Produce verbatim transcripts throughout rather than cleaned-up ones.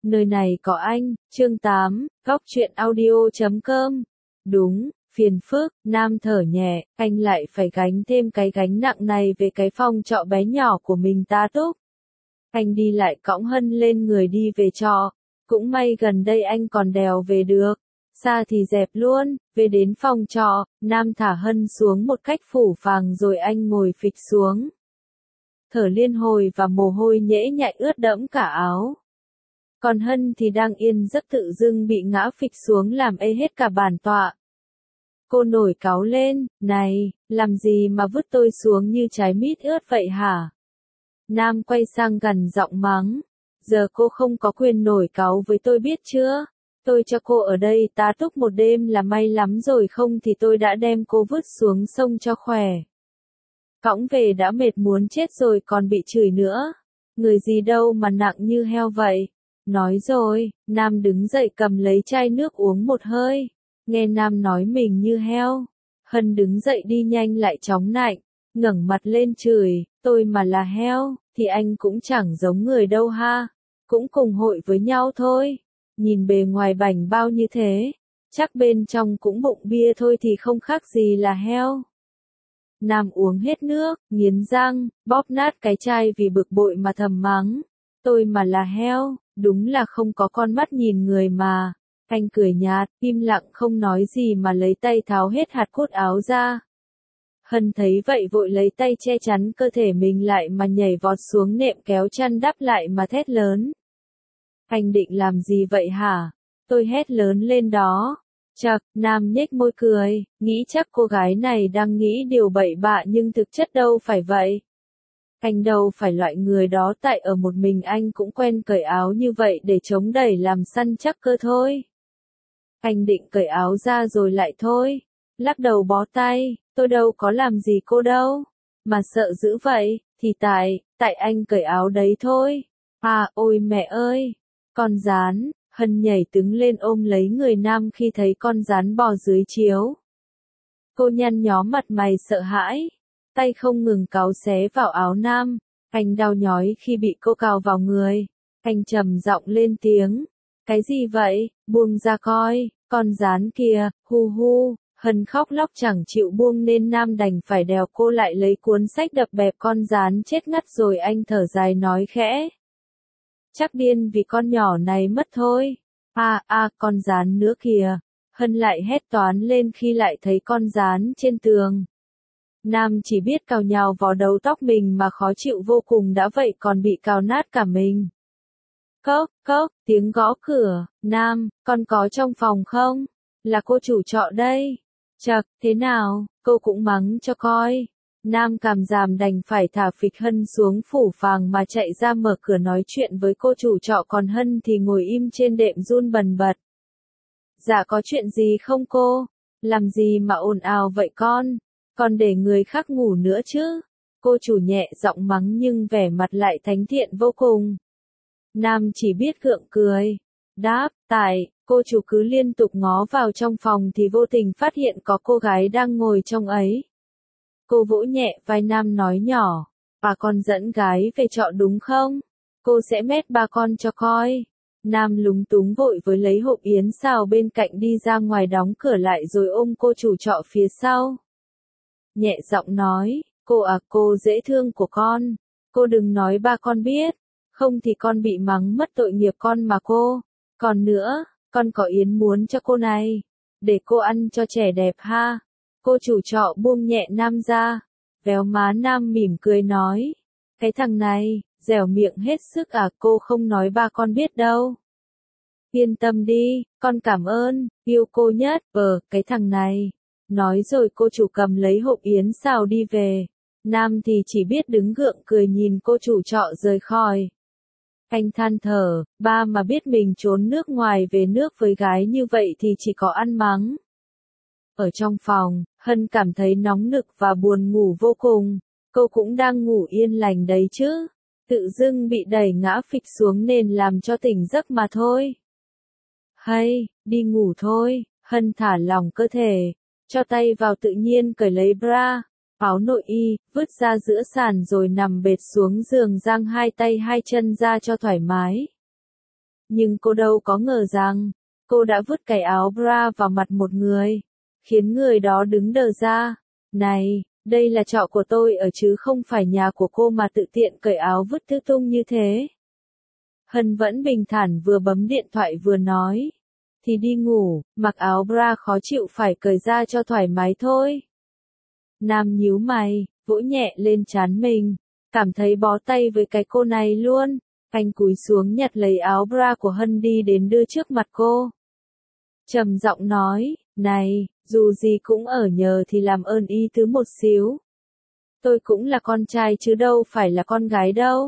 Nơi này có anh, chương tám, góc truyện audio chấm com. Đúng, phiền phức, Nam thở nhẹ, anh lại phải gánh thêm cái gánh nặng này về cái phòng trọ bé nhỏ của mình ta túc. Anh đi lại cõng Hân lên người đi về trọ, cũng may gần đây anh còn đèo về được, xa thì dẹp luôn, về đến phòng trọ, Nam thả Hân xuống một cách phủ phàng rồi anh ngồi phịch xuống. Thở liên hồi và mồ hôi nhễ nhại ướt đẫm cả áo. Còn Hân thì đang yên giấc tự dưng bị ngã phịch xuống làm ê hết cả bàn tọa. Cô nổi cáu lên, này, làm gì mà vứt tôi xuống như trái mít ướt vậy hả? Nam quay sang gằn giọng mắng, giờ cô không có quyền nổi cáu với tôi biết chưa? Tôi cho cô ở đây tá túc một đêm là may lắm rồi, không thì tôi đã đem cô vứt xuống sông cho khỏe. Cõng về đã mệt muốn chết rồi còn bị chửi nữa. Người gì đâu mà nặng như heo vậy. Nói rồi, Nam đứng dậy cầm lấy chai nước uống một hơi. Nghe Nam nói mình như heo. Hân đứng dậy đi nhanh lại chóng nạnh, ngẩng mặt lên chửi, tôi mà là heo, thì anh cũng chẳng giống người đâu ha. Cũng cùng hội với nhau thôi. Nhìn bề ngoài bảnh bao như thế, chắc bên trong cũng bụng bia thôi thì không khác gì là heo. Nam uống hết nước, nghiến răng, bóp nát cái chai vì bực bội mà thầm mắng. Tôi mà là heo, đúng là không có con mắt nhìn người mà. Anh cười nhạt, im lặng không nói gì mà lấy tay tháo hết hạt cốt áo ra. Hân thấy vậy vội lấy tay che chắn cơ thể mình lại mà nhảy vọt xuống nệm kéo chăn đắp lại mà thét lớn. Anh định làm gì vậy hả? Tôi hét lớn lên đó. Chậc, Nam nhếch môi cười, nghĩ chắc cô gái này đang nghĩ điều bậy bạ nhưng thực chất đâu phải vậy. Anh đâu phải loại người đó, tại ở một mình anh cũng quen cởi áo như vậy để chống đẩy làm săn chắc cơ thôi. Anh định cởi áo ra rồi lại thôi. Lắc đầu bó tay, tôi đâu có làm gì cô đâu. Mà sợ dữ vậy, thì tại, tại anh cởi áo đấy thôi. À, ôi mẹ ơi, con gián. Hân nhảy đứng lên ôm lấy người Nam khi thấy con gián bò dưới chiếu. Cô nhăn nhó mặt mày sợ hãi, tay không ngừng cáu xé vào áo Nam. Anh đau nhói khi bị cô cào vào người. Anh trầm giọng lên tiếng. Cái gì vậy, buông ra coi, con gián kìa, hu hu. Hân khóc lóc chẳng chịu buông nên Nam đành phải đèo cô lại lấy cuốn sách đập bẹp con gián chết ngắt rồi anh thở dài nói khẽ. Chắc điên vì con nhỏ này mất thôi. À, à, con gián nữa kìa. Hân lại hét toán lên khi lại thấy con gián trên tường. Nam chỉ biết cào nhào vào đầu tóc mình mà khó chịu vô cùng đã vậy còn bị cào nát cả mình. Cốc, cốc, tiếng gõ cửa. Nam, con có trong phòng không? Là cô chủ trọ đây. Chậc, thế nào, cô cũng mắng cho coi. Nam càm giảm đành phải thả phịch Hân xuống phủ phàng mà chạy ra mở cửa nói chuyện với cô chủ trọ, còn Hân thì ngồi im trên đệm run bần bật. Dạ có chuyện gì không cô? Làm gì mà ồn ào vậy con? Còn để người khác ngủ nữa chứ? Cô chủ nhẹ giọng mắng nhưng vẻ mặt lại thánh thiện vô cùng. Nam chỉ biết gượng cười. Đáp, tại, cô chủ cứ liên tục ngó vào trong phòng thì vô tình phát hiện có cô gái đang ngồi trong ấy. Cô vỗ nhẹ vai Nam nói nhỏ, bà con dẫn gái về trọ đúng không? Cô sẽ mét ba con cho coi. Nam lúng túng vội với lấy hộp yến xào bên cạnh đi ra ngoài đóng cửa lại rồi ôm cô chủ trọ phía sau. Nhẹ giọng nói, cô à cô dễ thương của con, cô đừng nói ba con biết, không thì con bị mắng mất tội nghiệp con mà cô. Còn nữa, con có yến muốn cho cô này, để cô ăn cho trẻ đẹp ha. Cô chủ trọ buông nhẹ Nam ra, véo má Nam mỉm cười nói, cái thằng này, dẻo miệng hết sức à, cô không nói ba con biết đâu. Yên tâm đi, con cảm ơn, yêu cô nhất, ờ, cái thằng này. Nói rồi cô chủ cầm lấy hộp yến xào đi về. Nam thì chỉ biết đứng gượng cười nhìn cô chủ trọ rời khỏi. Anh than thở, ba mà biết mình trốn nước ngoài về nước với gái như vậy thì chỉ có ăn mắng. Ở trong phòng, Hân cảm thấy nóng nực và buồn ngủ vô cùng. Cô cũng đang ngủ yên lành đấy chứ. Tự dưng bị đẩy ngã phịch xuống nền làm cho tỉnh giấc mà thôi. Hay, đi ngủ thôi. Hân thả lỏng cơ thể, cho tay vào tự nhiên cởi lấy bra, áo nội y, vứt ra giữa sàn rồi nằm bệt xuống giường giang hai tay hai chân ra cho thoải mái. Nhưng cô đâu có ngờ rằng, cô đã vứt cái áo bra vào mặt một người, khiến người đó đứng đờ ra. Này, đây là trọ của tôi ở chứ không phải nhà của cô mà tự tiện cởi áo vứt tứ tung như thế. Hân vẫn bình thản vừa bấm điện thoại vừa nói. Thì đi ngủ, mặc áo bra khó chịu phải cởi ra cho thoải mái thôi. Nam nhíu mày, vỗ nhẹ lên trán mình, cảm thấy bó tay với cái cô này luôn. Anh cúi xuống nhặt lấy áo bra của Hân đi đến đưa trước mặt cô. Trầm giọng nói, này, dù gì cũng ở nhờ thì làm ơn ý tứ một xíu. Tôi cũng là con trai chứ đâu phải là con gái đâu.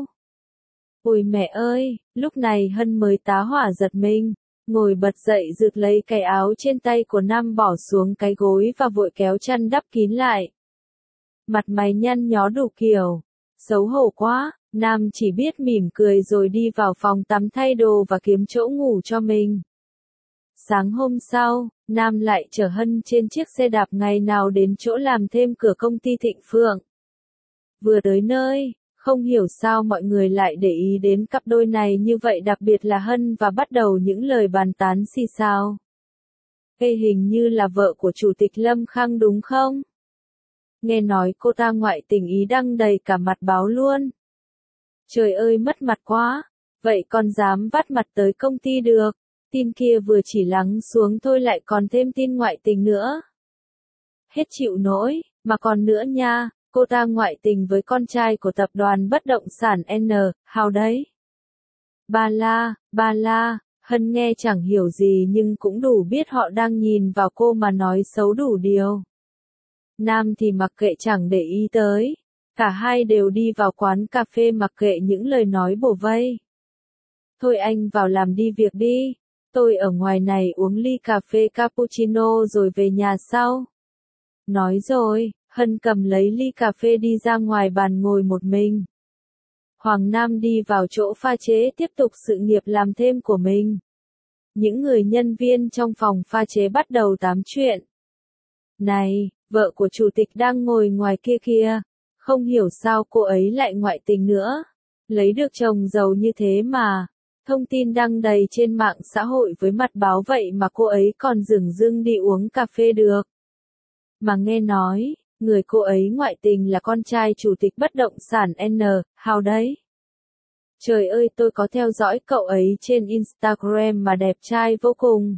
Ôi mẹ ơi, lúc này Hân mới tá hỏa giật mình, ngồi bật dậy rượt lấy cái áo trên tay của Nam bỏ xuống cái gối và vội kéo chăn đắp kín lại. Mặt mày nhăn nhó đủ kiểu, xấu hổ quá, Nam chỉ biết mỉm cười rồi đi vào phòng tắm thay đồ và kiếm chỗ ngủ cho mình. Sáng hôm sau, Nam lại chở Hân trên chiếc xe đạp ngày nào đến chỗ làm thêm cửa công ty Thịnh Phượng. Vừa tới nơi, không hiểu sao mọi người lại để ý đến cặp đôi này như vậy, đặc biệt là Hân, và bắt đầu những lời bàn tán xì xào. Ê, hình như là vợ của Chủ tịch Lâm Khang đúng không? Nghe nói cô ta ngoại tình ý đăng đầy cả mặt báo luôn. Trời ơi mất mặt quá, vậy còn dám vắt mặt tới công ty được. Tin kia vừa chỉ lắng xuống thôi lại còn thêm tin ngoại tình nữa. Hết chịu nổi, mà còn nữa nha, cô ta ngoại tình với con trai của tập đoàn bất động sản N, Hào đấy. Ba la, ba la, Hân nghe chẳng hiểu gì nhưng cũng đủ biết họ đang nhìn vào cô mà nói xấu đủ điều. Nam thì mặc kệ chẳng để ý tới, cả hai đều đi vào quán cà phê mặc kệ những lời nói bổ vây. Thôi anh vào làm đi việc đi. Tôi ở ngoài này uống ly cà phê cappuccino rồi về nhà sau. Nói rồi, Hân cầm lấy ly cà phê đi ra ngoài bàn ngồi một mình. Hoàng Nam đi vào chỗ pha chế tiếp tục sự nghiệp làm thêm của mình. Những người nhân viên trong phòng pha chế bắt đầu tám chuyện. Này, vợ của chủ tịch đang ngồi ngoài kia kìa, không hiểu sao cô ấy lại ngoại tình nữa. Lấy được chồng giàu như thế mà. Thông tin đăng đầy trên mạng xã hội với mặt báo vậy mà cô ấy còn dửng dưng đi uống cà phê được. Mà nghe nói, người cô ấy ngoại tình là con trai chủ tịch bất động sản N, Hào đấy. Trời ơi, tôi có theo dõi cậu ấy trên Instagram mà đẹp trai vô cùng.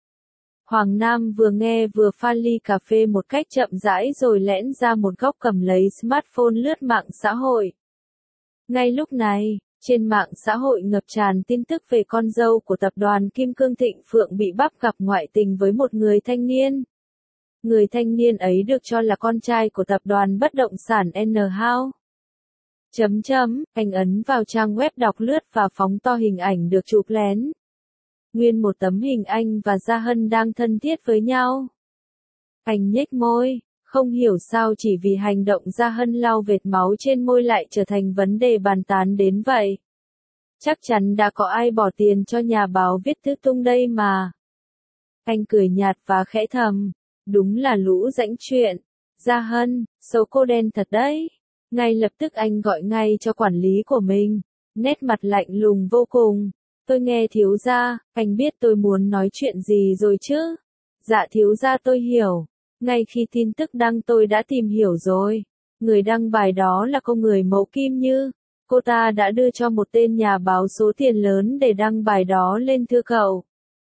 Hoàng Nam vừa nghe vừa pha ly cà phê một cách chậm rãi rồi lẻn ra một góc cầm lấy smartphone lướt mạng xã hội. Ngay lúc này, trên mạng xã hội ngập tràn tin tức về con dâu của tập đoàn Kim Cương Thịnh Phượng bị bắt gặp ngoại tình với một người thanh niên. Người thanh niên ấy được cho là con trai của tập đoàn bất động sản N Hao. Chấm chấm, anh ấn vào trang web đọc lướt và phóng to hình ảnh được chụp lén. Nguyên một tấm hình anh và Gia Hân đang thân thiết với nhau. Anh nhếch môi, không hiểu sao chỉ vì hành động Gia Hân lau vệt máu trên môi lại trở thành vấn đề bàn tán đến vậy. Chắc chắn đã có ai bỏ tiền cho nhà báo viết thứ tung đây mà. Anh cười nhạt và khẽ thầm, đúng là lũ rãnh chuyện. Gia Hân, xấu cô đen thật đấy. Ngay lập tức anh gọi ngay cho quản lý của mình, nét mặt lạnh lùng vô cùng. Tôi nghe thiếu gia, anh biết tôi muốn nói chuyện gì rồi chứ? Dạ thiếu gia tôi hiểu. Ngay khi tin tức đăng tôi đã tìm hiểu rồi. Người đăng bài đó là cô người mẫu Kim Như. Cô ta đã đưa cho một tên nhà báo số tiền lớn để đăng bài đó lên, thưa cậu.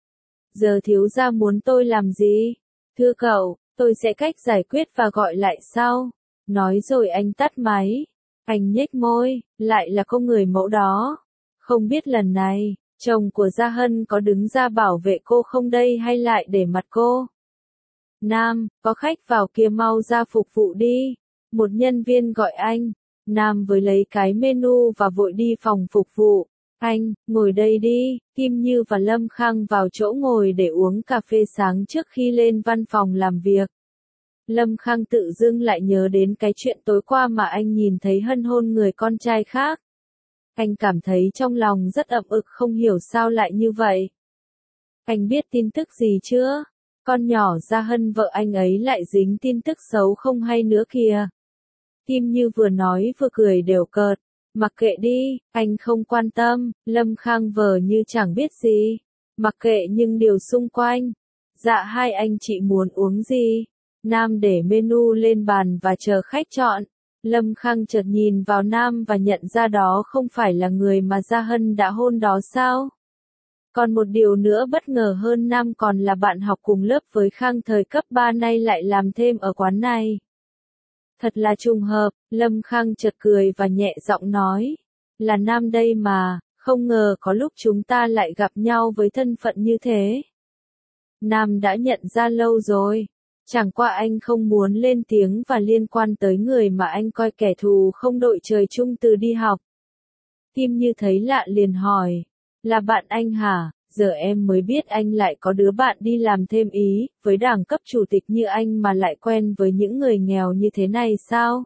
Giờ thiếu gia muốn tôi làm gì? Thưa cậu, tôi sẽ cách giải quyết và gọi lại sau. Nói rồi anh tắt máy. Anh nhếch môi, lại là cô người mẫu đó. Không biết lần này, chồng của Gia Hân có đứng ra bảo vệ cô không đây hay lại để mặt cô? Nam, có khách vào kia, mau ra phục vụ đi. Một nhân viên gọi anh. Nam với lấy cái menu và vội đi phòng phục vụ. Anh, ngồi đây đi. Kim Như và Lâm Khang vào chỗ ngồi để uống cà phê sáng trước khi lên văn phòng làm việc. Lâm Khang tự dưng lại nhớ đến cái chuyện tối qua mà anh nhìn thấy Hân hôn người con trai khác. Anh cảm thấy trong lòng rất ậm ực, không hiểu sao lại như vậy. Anh biết tin tức gì chưa? Con nhỏ Gia Hân vợ anh ấy lại dính tin tức xấu không hay nữa kìa. Kim Như vừa nói vừa cười đều cợt, Mặc kệ đi, anh không quan tâm, Lâm Khang vờ như chẳng biết gì. Mặc kệ nhưng điều xung quanh. Dạ hai anh chị muốn uống gì? Nam để menu lên bàn và chờ khách chọn. Lâm Khang chợt nhìn vào Nam và nhận ra đó không phải là người mà Gia Hân đã hôn đó sao? Còn một điều nữa bất ngờ hơn, Nam còn là bạn học cùng lớp với Khang thời cấp ba, nay lại làm thêm ở quán này. Thật là trùng hợp, Lâm Khang chợt cười và nhẹ giọng nói. Là Nam đây mà, không ngờ có lúc chúng ta lại gặp nhau với thân phận như thế. Nam đã nhận ra lâu rồi. Chẳng qua anh không muốn lên tiếng và liên quan tới người mà anh coi kẻ thù không đội trời chung từ đi học. Tim như thấy lạ liền hỏi. Là bạn anh hả? Giờ em mới biết anh lại có đứa bạn đi làm thêm ý, với đẳng cấp chủ tịch như anh mà lại quen với những người nghèo như thế này sao?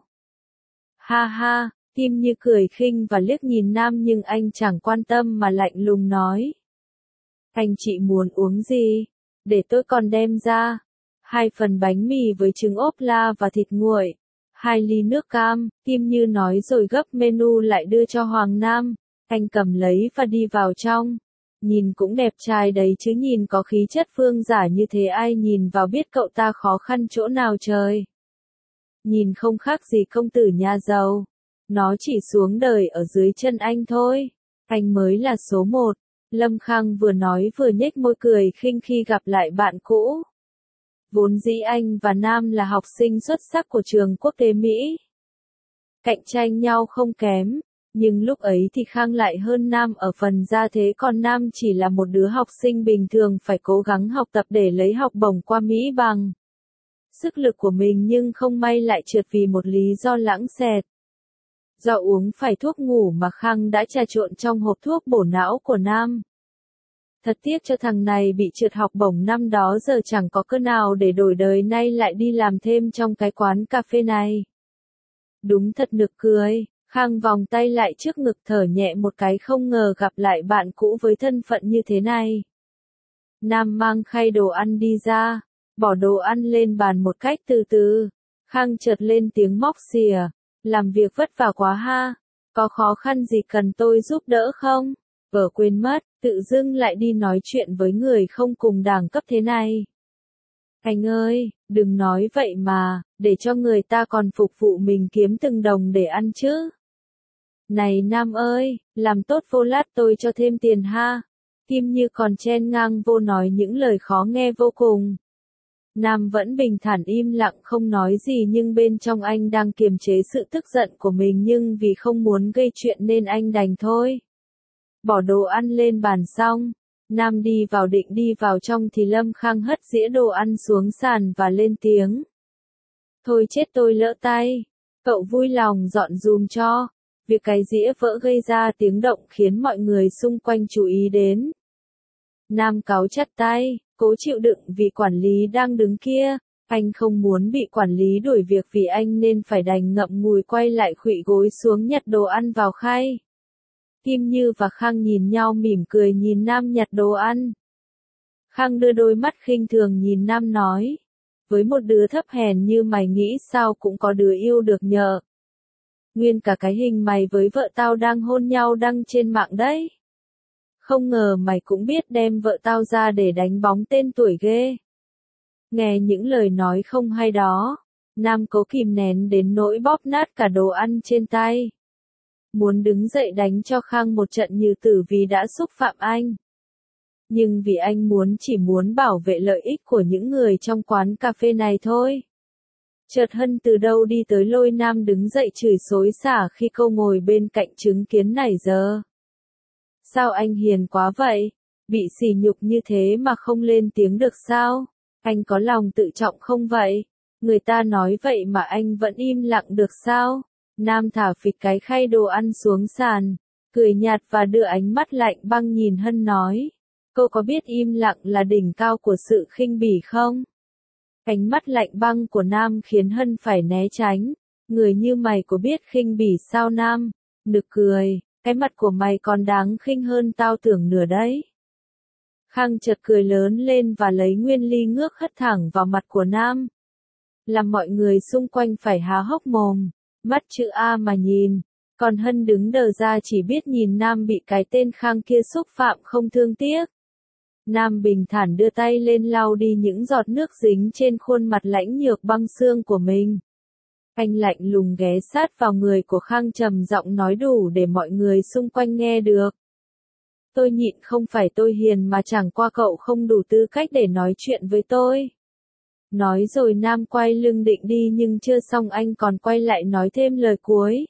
Ha ha, Tim như cười khinh và liếc nhìn Nam nhưng anh chẳng quan tâm mà lạnh lùng nói. Anh chị muốn uống gì? Để tôi còn đem ra. Hai phần bánh mì với trứng ốp la và thịt nguội. Hai ly nước cam, Tim như nói rồi gấp menu lại đưa cho Hoàng Nam. Anh cầm lấy và đi vào trong. Nhìn cũng đẹp trai đấy chứ, nhìn có khí chất vương giả như thế ai nhìn vào biết cậu ta khó khăn chỗ nào trời. Nhìn không khác gì công tử nhà giàu. Nó chỉ xuống đời ở dưới chân anh thôi. Anh mới là số một. Lâm Khang vừa nói vừa nhếch môi cười khinh khi gặp lại bạn cũ. Vốn dĩ anh và Nam là học sinh xuất sắc của trường quốc tế Mỹ. Cạnh tranh nhau không kém. Nhưng lúc ấy thì Khang lại hơn Nam ở phần gia thế, còn Nam chỉ là một đứa học sinh bình thường phải cố gắng học tập để lấy học bổng qua Mỹ bằng sức lực của mình, nhưng không may lại trượt vì một lý do lãng xẹt. Do uống phải thuốc ngủ mà Khang đã trà trộn trong hộp thuốc bổ não của Nam. Thật tiếc cho thằng này bị trượt học bổng năm đó, giờ chẳng có cơ nào để đổi đời, nay lại đi làm thêm trong cái quán cà phê này. Đúng thật nực cười. Khang vòng tay lại trước ngực thở nhẹ một cái, không ngờ gặp lại bạn cũ với thân phận như thế này. Nam mang khay đồ ăn đi ra, bỏ đồ ăn lên bàn một cách từ từ. Khang chợt lên tiếng móc xìa, làm việc vất vả quá ha, có khó khăn gì cần tôi giúp đỡ không? Vợ quên mất, tự dưng lại đi nói chuyện với người không cùng đẳng cấp thế này. Anh ơi, đừng nói vậy mà, để cho người ta còn phục vụ mình kiếm từng đồng để ăn chứ. Này Nam ơi, làm tốt vô lát tôi cho thêm tiền ha. Tim như còn chen ngang vô nói những lời khó nghe vô cùng. Nam vẫn bình thản im lặng không nói gì, nhưng bên trong anh đang kiềm chế sự tức giận của mình, nhưng vì không muốn gây chuyện nên anh đành thôi. Bỏ đồ ăn lên bàn xong, Nam đi vào định đi vào trong thì Lâm Khang hất dĩa đồ ăn xuống sàn và lên tiếng. Thôi chết, tôi lỡ tay, cậu vui lòng dọn dùm cho. Việc cái dĩa vỡ gây ra tiếng động khiến mọi người xung quanh chú ý đến. Nam cáu chặt tay, cố chịu đựng vì quản lý đang đứng kia. Anh không muốn bị quản lý đuổi việc vì anh nên phải đành ngậm ngùi quay lại khuỵu gối xuống nhặt đồ ăn vào khay. Kim Như và Khang nhìn nhau mỉm cười nhìn Nam nhặt đồ ăn. Khang đưa đôi mắt khinh thường nhìn Nam nói. Với một đứa thấp hèn như mày nghĩ sao cũng có đứa yêu được nhờ. Nguyên cả cái hình mày với vợ tao đang hôn nhau đăng trên mạng đấy. Không ngờ mày cũng biết đem vợ tao ra để đánh bóng tên tuổi ghê. Nghe những lời nói không hay đó, Nam cố kìm nén đến nỗi bóp nát cả đồ ăn trên tay. Muốn đứng dậy đánh cho Khang một trận như tử vì đã xúc phạm anh. Nhưng vì anh muốn chỉ muốn bảo vệ lợi ích của những người trong quán cà phê này thôi. Chợt Hân từ đâu đi tới lôi Nam đứng dậy chửi xối xả khi cô ngồi bên cạnh chứng kiến này giờ. Sao anh hiền quá vậy? Bị sỉ nhục như thế mà không lên tiếng được sao? Anh có lòng tự trọng không vậy? Người ta nói vậy mà anh vẫn im lặng được sao? Nam thả phịch cái khay đồ ăn xuống sàn, cười nhạt và đưa ánh mắt lạnh băng nhìn Hân nói. Cô có biết im lặng là đỉnh cao của sự khinh bỉ không? Ánh mắt lạnh băng của Nam khiến Hân phải né tránh. Người như mày có biết khinh bỉ sao Nam? Nực cười, cái mặt của mày còn đáng khinh hơn tao tưởng nửa đấy. Khang chợt cười lớn lên và lấy nguyên ly ngước hất thẳng vào mặt của Nam. Làm mọi người xung quanh phải há hốc mồm, mắt chữ A mà nhìn. Còn Hân đứng đờ ra chỉ biết nhìn Nam bị cái tên Khang kia xúc phạm không thương tiếc. Nam bình thản đưa tay lên lau đi những giọt nước dính trên khuôn mặt lãnh nhược băng xương của mình. Anh lạnh lùng ghé sát vào người của Khang trầm giọng nói đủ để mọi người xung quanh nghe được. Tôi nhịn không phải tôi hiền mà chẳng qua cậu không đủ tư cách để nói chuyện với tôi. Nói rồi Nam quay lưng định đi nhưng chưa xong anh còn quay lại nói thêm lời cuối.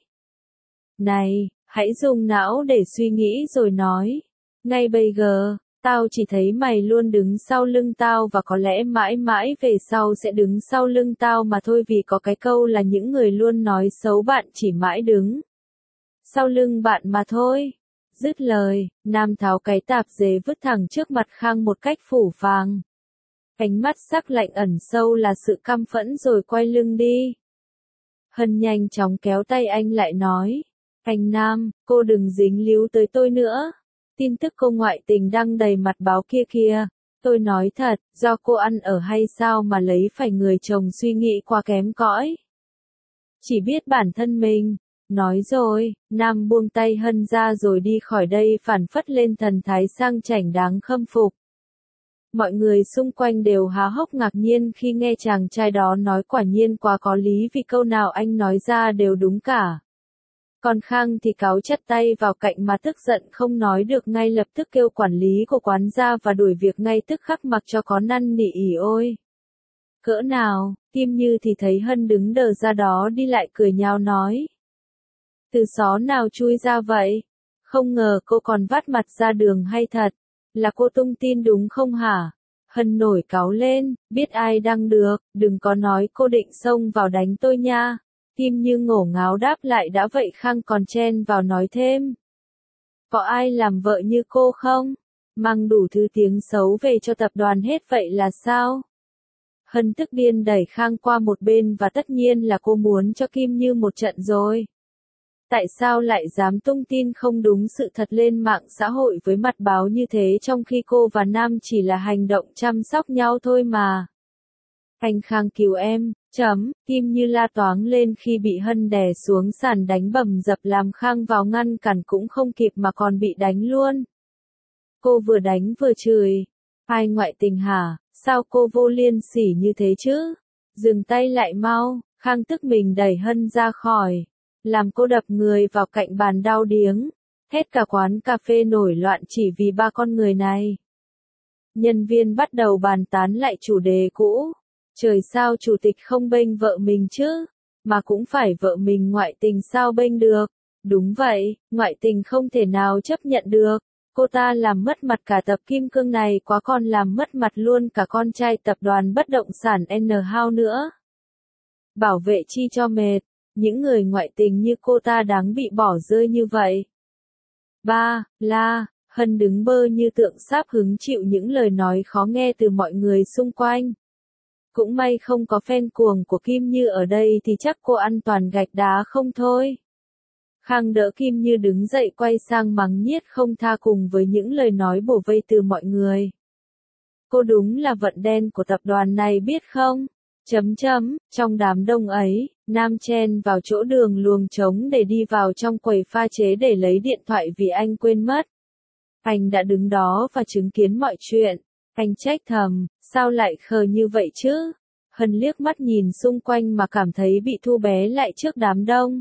Này, hãy dùng não để suy nghĩ rồi nói. Ngay bây giờ, tao chỉ thấy mày luôn đứng sau lưng tao và có lẽ mãi mãi về sau sẽ đứng sau lưng tao mà thôi vì có cái câu là những người luôn nói xấu bạn chỉ mãi đứng sau lưng bạn mà thôi. Dứt lời, Nam tháo cái tạp dề vứt thẳng trước mặt Khang một cách phủ phàng. Ánh mắt sắc lạnh ẩn sâu là sự căm phẫn rồi quay lưng đi. Hân nhanh chóng kéo tay anh lại nói. Anh Nam, cô đừng dính líu tới tôi nữa. Tin tức cô ngoại tình đăng đầy mặt báo kia kia. Tôi nói thật, do cô ăn ở hay sao mà lấy phải người chồng suy nghĩ quá kém cỏi. Chỉ biết bản thân mình. Nói rồi, Nam buông tay Hân ra rồi đi khỏi đây phản phất lên thần thái sang chảnh đáng khâm phục. Mọi người xung quanh đều há hốc ngạc nhiên khi nghe chàng trai đó nói quả nhiên quá có lý vì câu nào anh nói ra đều đúng cả. Còn Khang thì cáu chặt tay vào cạnh mà tức giận không nói được ngay lập tức kêu quản lý của quán ra và đuổi việc ngay tức khắc mặc cho có năn nỉ ỉ ôi. Cỡ nào, Kim Như thì thấy Hân đứng đờ ra đó đi lại cười nhao nói. Từ xó nào chui ra vậy? Không ngờ cô còn vắt mặt ra đường hay thật? Là cô tung tin đúng không hả? Hân nổi cáu lên, biết ai đăng được, đừng có nói cô định xông vào đánh tôi nha. Kim Như ngổ ngáo đáp lại đã vậy Khang còn chen vào nói thêm. Có ai làm vợ như cô không? Mang đủ thứ tiếng xấu về cho tập đoàn hết vậy là sao? Hân tức điên đẩy Khang qua một bên và tất nhiên là cô muốn cho Kim Như một trận rồi. Tại sao lại dám tung tin không đúng sự thật lên mạng xã hội với mặt báo như thế trong khi cô và Nam chỉ là hành động chăm sóc nhau thôi mà. Anh Khang cứu em, chấm, Kim Như la toáng lên khi bị Hân đè xuống sàn đánh bầm dập làm Khang vào ngăn cản cũng không kịp mà còn bị đánh luôn. Cô vừa đánh vừa chửi. Ai ngoại tình hả, sao cô vô liêm sỉ như thế chứ? Dừng tay lại mau, Khang tức mình đẩy Hân ra khỏi. Làm cô đập người vào cạnh bàn đau điếng. Hết cả quán cà phê nổi loạn chỉ vì ba con người này. Nhân viên bắt đầu bàn tán lại chủ đề cũ. Trời sao chủ tịch không bênh vợ mình chứ? Mà cũng phải vợ mình ngoại tình sao bênh được? Đúng vậy, ngoại tình không thể nào chấp nhận được. Cô ta làm mất mặt cả tập kim cương này quá còn làm mất mặt luôn cả con trai tập đoàn bất động sản N-House nữa. Bảo vệ chi cho mệt. Những người ngoại tình như cô ta đáng bị bỏ rơi như vậy. Ba, la, Hân đứng bơ như tượng sáp hứng chịu những lời nói khó nghe từ mọi người xung quanh. Cũng may không có fan cuồng của Kim Như ở đây thì chắc cô ăn toàn gạch đá không thôi. Khang đỡ Kim Như đứng dậy quay sang mắng nhiếc không tha cùng với những lời nói bổ vây từ mọi người. Cô đúng là vận đen của tập đoàn này biết không? Chấm chấm, trong đám đông ấy, Nam chen vào chỗ đường luồng trống để đi vào trong quầy pha chế để lấy điện thoại vì anh quên mất. Anh đã đứng đó và chứng kiến mọi chuyện. Anh trách thầm, sao lại khờ như vậy chứ? Hân liếc mắt nhìn xung quanh mà cảm thấy bị thu bé lại trước đám đông.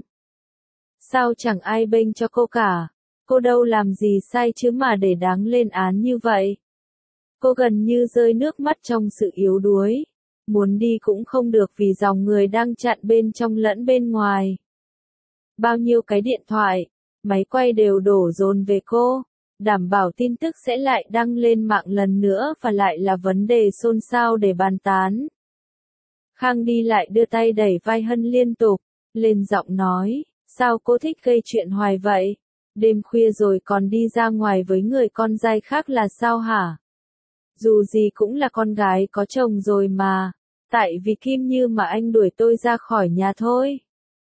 Sao chẳng ai bênh cho cô cả? Cô đâu làm gì sai chứ mà để đáng lên án như vậy? Cô gần như rơi nước mắt trong sự yếu đuối. Muốn đi cũng không được vì dòng người đang chặn bên trong lẫn bên ngoài. Bao nhiêu cái điện thoại, máy quay đều đổ dồn về cô, đảm bảo tin tức sẽ lại đăng lên mạng lần nữa và lại là vấn đề xôn xao để bàn tán. Khang đi lại đưa tay đẩy vai Hân liên tục, lên giọng nói, sao cô thích gây chuyện hoài vậy? Đêm khuya rồi còn đi ra ngoài với người con trai khác là sao hả? Dù gì cũng là con gái có chồng rồi mà, tại vì Kim Như mà anh đuổi tôi ra khỏi nhà thôi.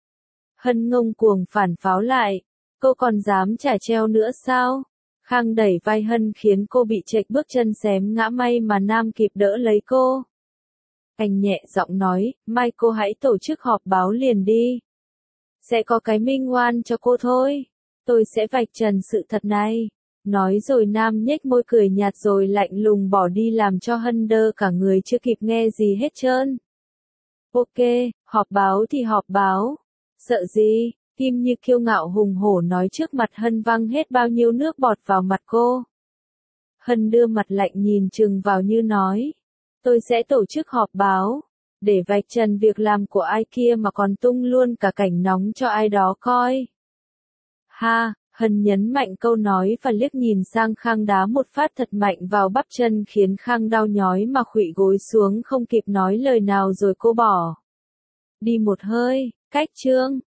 Hân ngông cuồng phản pháo lại, cô còn dám trả treo nữa sao? Khang đẩy vai Hân khiến cô bị chệch bước chân xém ngã may mà Nam kịp đỡ lấy cô. Anh nhẹ giọng nói, mai cô hãy tổ chức họp báo liền đi. Sẽ có cái minh oan cho cô thôi. Tôi sẽ vạch trần sự thật này. Nói rồi Nam nhếch môi cười nhạt rồi lạnh lùng bỏ đi làm cho Hân đơ cả người chưa kịp nghe gì hết trơn. Ok, họp báo thì họp báo. Sợ gì? Kim Như kiêu ngạo hùng hổ nói trước mặt Hân văng hết bao nhiêu nước bọt vào mặt cô. Hân đưa mặt lạnh nhìn chừng vào Như nói. Tôi sẽ tổ chức họp báo. Để vạch trần việc làm của ai kia mà còn tung luôn cả cảnh nóng cho ai đó coi. Ha, Hân nhấn mạnh câu nói và liếc nhìn sang Khang đá một phát thật mạnh vào bắp chân khiến Khang đau nhói mà khuỵu gối xuống không kịp nói lời nào rồi cô bỏ đi một hơi, cách chương.